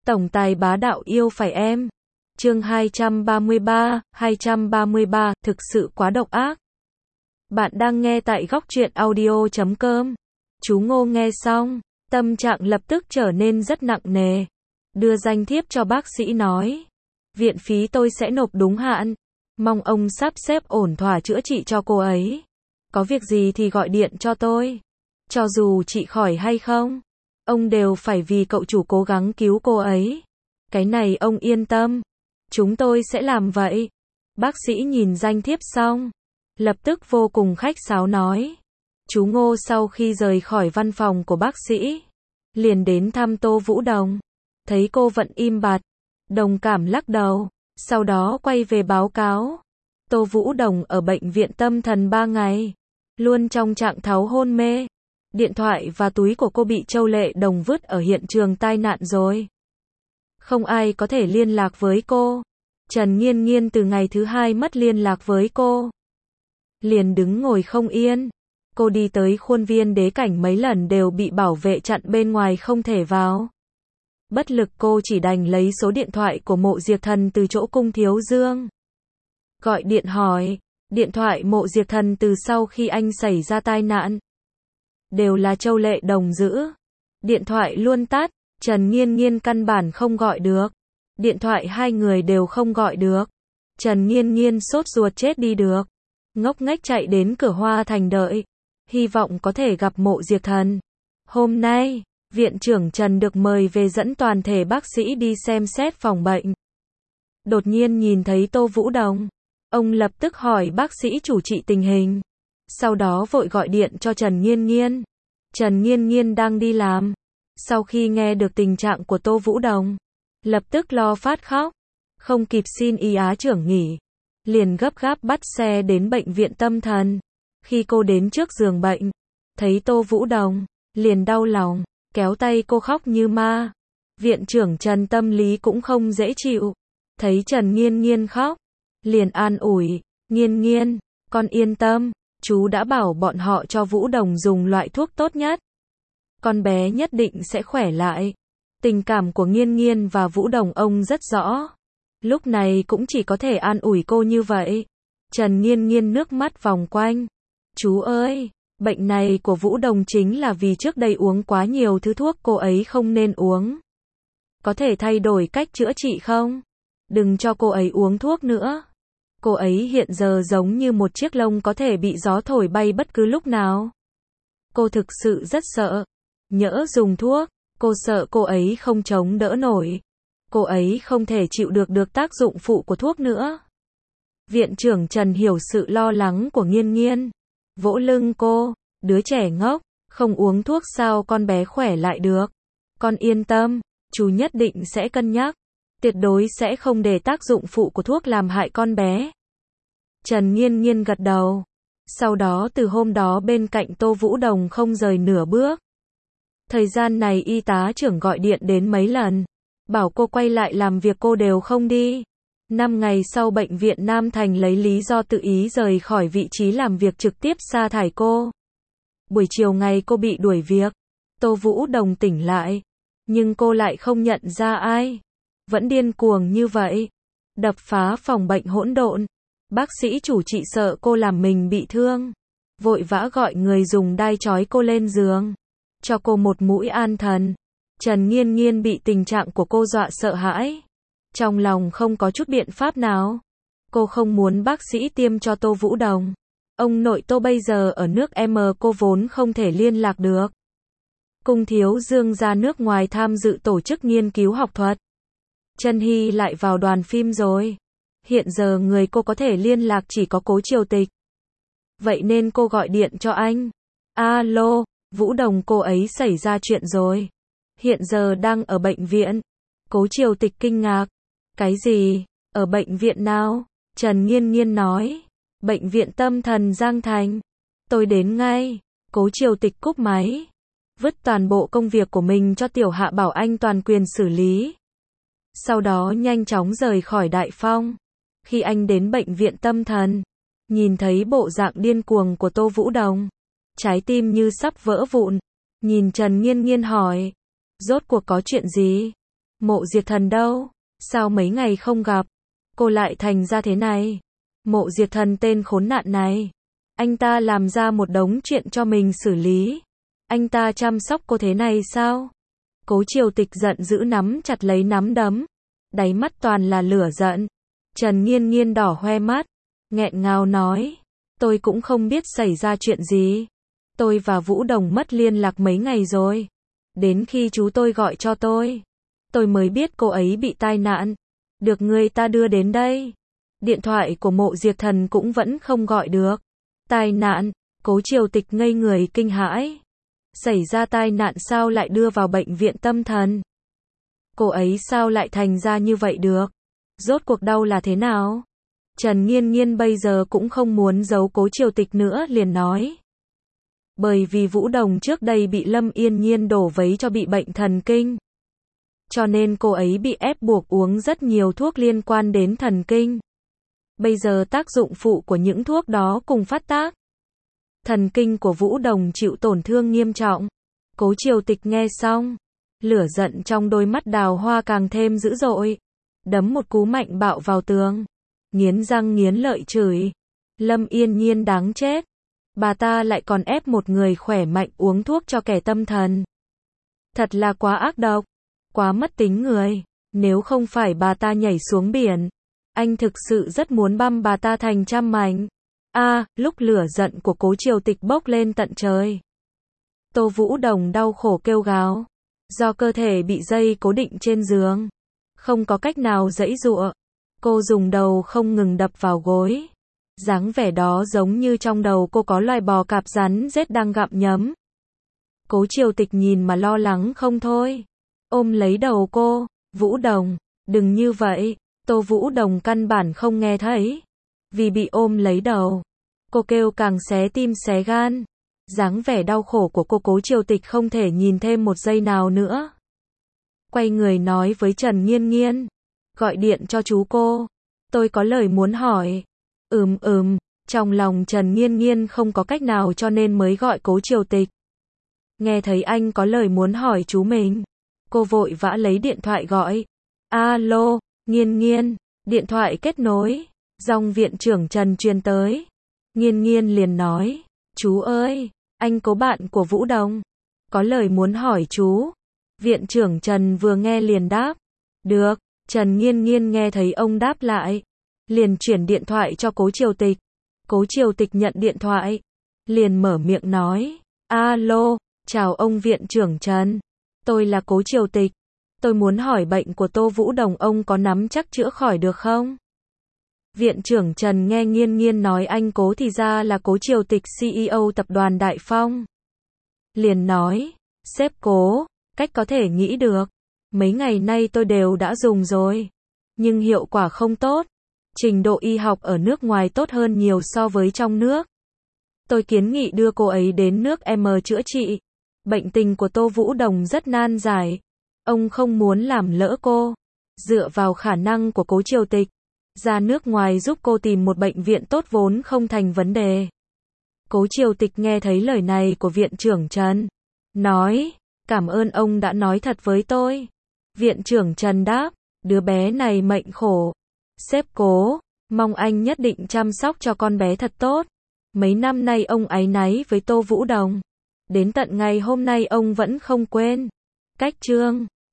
Tổng tài bá đạo yêu phải em. Chương 233, thực sự quá độc ác. Bạn đang nghe tại góc truyện audio.com. Chú Ngô nghe xong, tâm trạng lập tức trở nên rất nặng nề. Đưa danh thiếp cho bác sĩ nói. Viện phí tôi sẽ nộp đúng hạn. Mong ông sắp xếp ổn thỏa chữa trị cho cô ấy. Có việc gì thì gọi điện cho tôi. Cho dù chị khỏi hay không, ông đều phải vì cậu chủ cố gắng cứu cô ấy. Cái này ông yên tâm. Chúng tôi sẽ làm vậy. Bác sĩ nhìn danh thiếp xong, lập tức vô cùng khách sáo nói. Chú Ngô sau khi rời khỏi văn phòng của bác sĩ, liền đến thăm Tô Vũ Đồng. Thấy cô vẫn im bặt, đồng cảm lắc đầu, sau đó quay về báo cáo. Tô Vũ Đồng ở bệnh viện tâm thần 3 ngày, luôn trong trạng thái hôn mê. Điện thoại và túi của cô bị Châu Lệ Đồng vứt ở hiện trường tai nạn rồi. Không ai có thể liên lạc với cô. Trần Nghiên Nghiên từ ngày thứ 2 mất liên lạc với cô. Liền đứng ngồi không yên. Cô đi tới khuôn viên Đế Cảnh mấy lần đều bị bảo vệ chặn bên ngoài không thể vào. Bất lực cô chỉ đành lấy số điện thoại của Mộ Diệp Thần từ chỗ Cung Thiếu Dương. Gọi điện hỏi, điện thoại Mộ Diệp Thần từ sau khi anh xảy ra tai nạn. Đều là Châu Lệ Đồng giữ. Điện thoại luôn tắt, Trần Nghiên Nghiên căn bản không gọi được. Điện thoại hai người đều không gọi được. Trần Nghiên Nghiên sốt ruột chết đi được. Ngốc nghếch chạy đến cửa Hoa Thành đợi. Hy vọng có thể gặp Mộ Diệp Thần. Hôm nay, Viện trưởng Trần được mời về dẫn toàn thể bác sĩ đi xem xét phòng bệnh. Đột nhiên nhìn thấy Tô Vũ Đồng. Ông lập tức hỏi bác sĩ chủ trị tình hình. Sau đó vội gọi điện cho Trần Nghiên Nghiên. Trần Nghiên Nghiên đang đi làm. Sau khi nghe được tình trạng của Tô Vũ Đồng, lập tức lo phát khóc. Không kịp xin y á trưởng nghỉ. Liền gấp gáp bắt xe đến bệnh viện tâm thần. Khi cô đến trước giường bệnh, thấy Tô Vũ Đồng, liền đau lòng, kéo tay cô khóc như ma. Viện trưởng Trần tâm lý cũng không dễ chịu. Thấy Trần Nghiên Nghiên khóc, liền an ủi, Nghiên Nghiên, con yên tâm. Chú đã bảo bọn họ cho Vũ Đồng dùng loại thuốc tốt nhất. Con bé nhất định sẽ khỏe lại. Tình cảm của Nghiên Nghiên và Vũ Đồng ông rất rõ. Lúc này cũng chỉ có thể an ủi cô như vậy. Trần Nghiên Nghiên nước mắt vòng quanh. Chú ơi, bệnh này của Vũ Đồng chính là vì trước đây uống quá nhiều thứ thuốc cô ấy không nên uống. Có thể thay đổi cách chữa trị không? Đừng cho cô ấy uống thuốc nữa. Cô ấy hiện giờ giống như một chiếc lông có thể bị gió thổi bay bất cứ lúc nào. Cô thực sự rất sợ. Nhỡ dùng thuốc, cô sợ cô ấy không chống đỡ nổi. Cô ấy không thể chịu được tác dụng phụ của thuốc nữa. Viện trưởng Trần hiểu sự lo lắng của Nghiên Nghiên. Vỗ lưng cô, đứa trẻ ngốc, không uống thuốc sao con bé khỏe lại được. Con yên tâm, chú nhất định sẽ cân nhắc. Tuyệt đối sẽ không để tác dụng phụ của thuốc làm hại con bé. Trần Nghiên Nghiên gật đầu. Sau đó từ hôm đó bên cạnh Tô Vũ Đồng không rời nửa bước. Thời gian này y tá trưởng gọi điện đến mấy lần. Bảo cô quay lại làm việc cô đều không đi. 5 ngày sau bệnh viện Nam Thành lấy lý do tự ý rời khỏi vị trí làm việc trực tiếp sa thải cô. Buổi chiều ngày cô bị đuổi việc. Tô Vũ Đồng tỉnh lại. Nhưng cô lại không nhận ra ai. Vẫn điên cuồng như vậy. Đập phá phòng bệnh hỗn độn. Bác sĩ chủ trị sợ cô làm mình bị thương. Vội vã gọi người dùng đai trói cô lên giường. Cho cô một mũi an thần. Trần Nghiên Nghiên bị tình trạng của cô dọa sợ hãi. Trong lòng không có chút biện pháp nào. Cô không muốn bác sĩ tiêm cho Tô Vũ Đồng. Ông nội Tô bây giờ ở nước M cô vốn không thể liên lạc được. Cung Thiếu Dương ra nước ngoài tham dự tổ chức nghiên cứu học thuật. Trân Hy lại vào đoàn phim rồi. Hiện giờ người cô có thể liên lạc chỉ có Cố Triều Tịch. Vậy nên cô gọi điện cho anh. Alo, Vũ Đồng cô ấy xảy ra chuyện rồi. Hiện giờ đang ở bệnh viện. Cố Triều Tịch kinh ngạc. Cái gì? Ở bệnh viện nào? Trần Nghiên Nghiên nói. Bệnh viện tâm thần Giang Thành. Tôi đến ngay. Cố Triều Tịch cúp máy. Vứt toàn bộ công việc của mình cho Tiểu Hạ bảo anh toàn quyền xử lý. Sau đó nhanh chóng rời khỏi Đại Phong. Khi anh đến bệnh viện tâm thần, nhìn thấy bộ dạng điên cuồng của Tô Vũ Đồng, trái tim như sắp vỡ vụn. Nhìn Trần Nghiên Nghiên hỏi, rốt cuộc có chuyện gì? Mộ Diệt Thần đâu? Sao mấy ngày không gặp? Cô lại thành ra thế này? Mộ Diệt Thần tên khốn nạn này. Anh ta làm ra một đống chuyện cho mình xử lý. Anh ta chăm sóc cô thế này sao? Cố Triều Tịch giận dữ nắm chặt lấy nắm đấm. Đáy mắt toàn là lửa giận. Trần Nghiên Nghiên đỏ hoe mắt. Nghẹn ngào nói. Tôi cũng không biết xảy ra chuyện gì. Tôi và Vũ Đồng mất liên lạc mấy ngày rồi. Đến khi chú tôi gọi cho tôi mới biết cô ấy bị tai nạn. Được người ta đưa đến đây. Điện thoại của Mộ Diệt Thần cũng vẫn không gọi được. Tai nạn, Cố Triều Tịch ngây người kinh hãi. Xảy ra tai nạn sao lại đưa vào bệnh viện tâm thần? Cô ấy sao lại thành ra như vậy được? Rốt cuộc đau là thế nào? Trần Nghiên Nghiên bây giờ cũng không muốn giấu Cố Triều Tịch nữa liền nói. Bởi vì Vũ Đồng trước đây bị Lâm Yên Nhiên đổ vấy cho bị bệnh thần kinh. Cho nên cô ấy bị ép buộc uống rất nhiều thuốc liên quan đến thần kinh. Bây giờ tác dụng phụ của những thuốc đó cùng phát tác. Thần kinh của Vũ Đồng chịu tổn thương nghiêm trọng. Cố Triều Tịch nghe xong. Lửa giận trong đôi mắt đào hoa càng thêm dữ dội. Đấm một cú mạnh bạo vào tường. Nghiến răng nghiến lợi chửi. Lâm Yên Nhiên đáng chết. Bà ta lại còn ép một người khỏe mạnh uống thuốc cho kẻ tâm thần. Thật là quá ác độc. Quá mất tính người. Nếu không phải bà ta nhảy xuống biển, anh thực sự rất muốn băm bà ta thành trăm mảnh. Lúc lửa giận của Cố Triều Tịch bốc lên tận trời. Tô Vũ Đồng đau khổ kêu gào. Do cơ thể bị dây cố định trên giường. Không có cách nào giãy giụa. Cô dùng đầu không ngừng đập vào gối. Dáng vẻ đó giống như trong đầu cô có loài bò cạp rắn rết đang gặm nhấm. Cố Triều Tịch nhìn mà lo lắng không thôi. Ôm lấy đầu cô. Vũ Đồng, đừng như vậy. Tô Vũ Đồng căn bản không nghe thấy. Vì bị ôm lấy đầu, cô kêu càng xé tim xé gan. Dáng vẻ đau khổ của cô Cố Triều Tịch không thể nhìn thêm một giây nào nữa. Quay người nói với Trần Nghiên Nghiên. Gọi điện cho chú cô. Tôi có lời muốn hỏi. Trong lòng Trần Nghiên Nghiên không có cách nào cho nên mới gọi Cố Triều Tịch. Nghe thấy anh có lời muốn hỏi chú mình. Cô vội vã lấy điện thoại gọi. Alo, Nghiên Nghiên. Điện thoại kết nối. Dòng viện trưởng Trần truyền tới. Nghiên Nghiên liền nói. Chú ơi, anh Cố bạn của Vũ Đồng. Có lời muốn hỏi chú. Viện trưởng Trần vừa nghe liền đáp. Được. Trần Nghiên Nghiên nghe thấy ông đáp lại. Liền chuyển điện thoại cho Cố Triều Tịch. Cố Triều Tịch nhận điện thoại. Liền mở miệng nói. Alo, chào ông viện trưởng Trần. Tôi là Cố Triều Tịch. Tôi muốn hỏi bệnh của Tô Vũ Đồng ông có nắm chắc chữa khỏi được không? Viện trưởng Trần nghe Nghiên Nghiên nói anh Cố thì ra là Cố Triều Tịch CEO tập đoàn Đại Phong. Liền nói, sếp Cố, cách có thể nghĩ được. Mấy ngày nay tôi đều đã dùng rồi. Nhưng hiệu quả không tốt. Trình độ y học ở nước ngoài tốt hơn nhiều so với trong nước. Tôi kiến nghị đưa cô ấy đến nước M chữa trị. Bệnh tình của Tô Vũ Đồng rất nan giải. Ông không muốn làm lỡ cô. Dựa vào khả năng của Cố Triều Tịch, ra nước ngoài giúp cô tìm một bệnh viện tốt vốn không thành vấn đề. Cố Triều Tịch nghe thấy lời này của viện trưởng Trần. Nói, cảm ơn ông đã nói thật với tôi. Viện trưởng Trần đáp, đứa bé này mệnh khổ. Sếp Cố, mong anh nhất định chăm sóc cho con bé thật tốt. Mấy năm nay ông áy náy với Tô Vũ Đồng. Đến tận ngày hôm nay ông vẫn không quên. Cách chương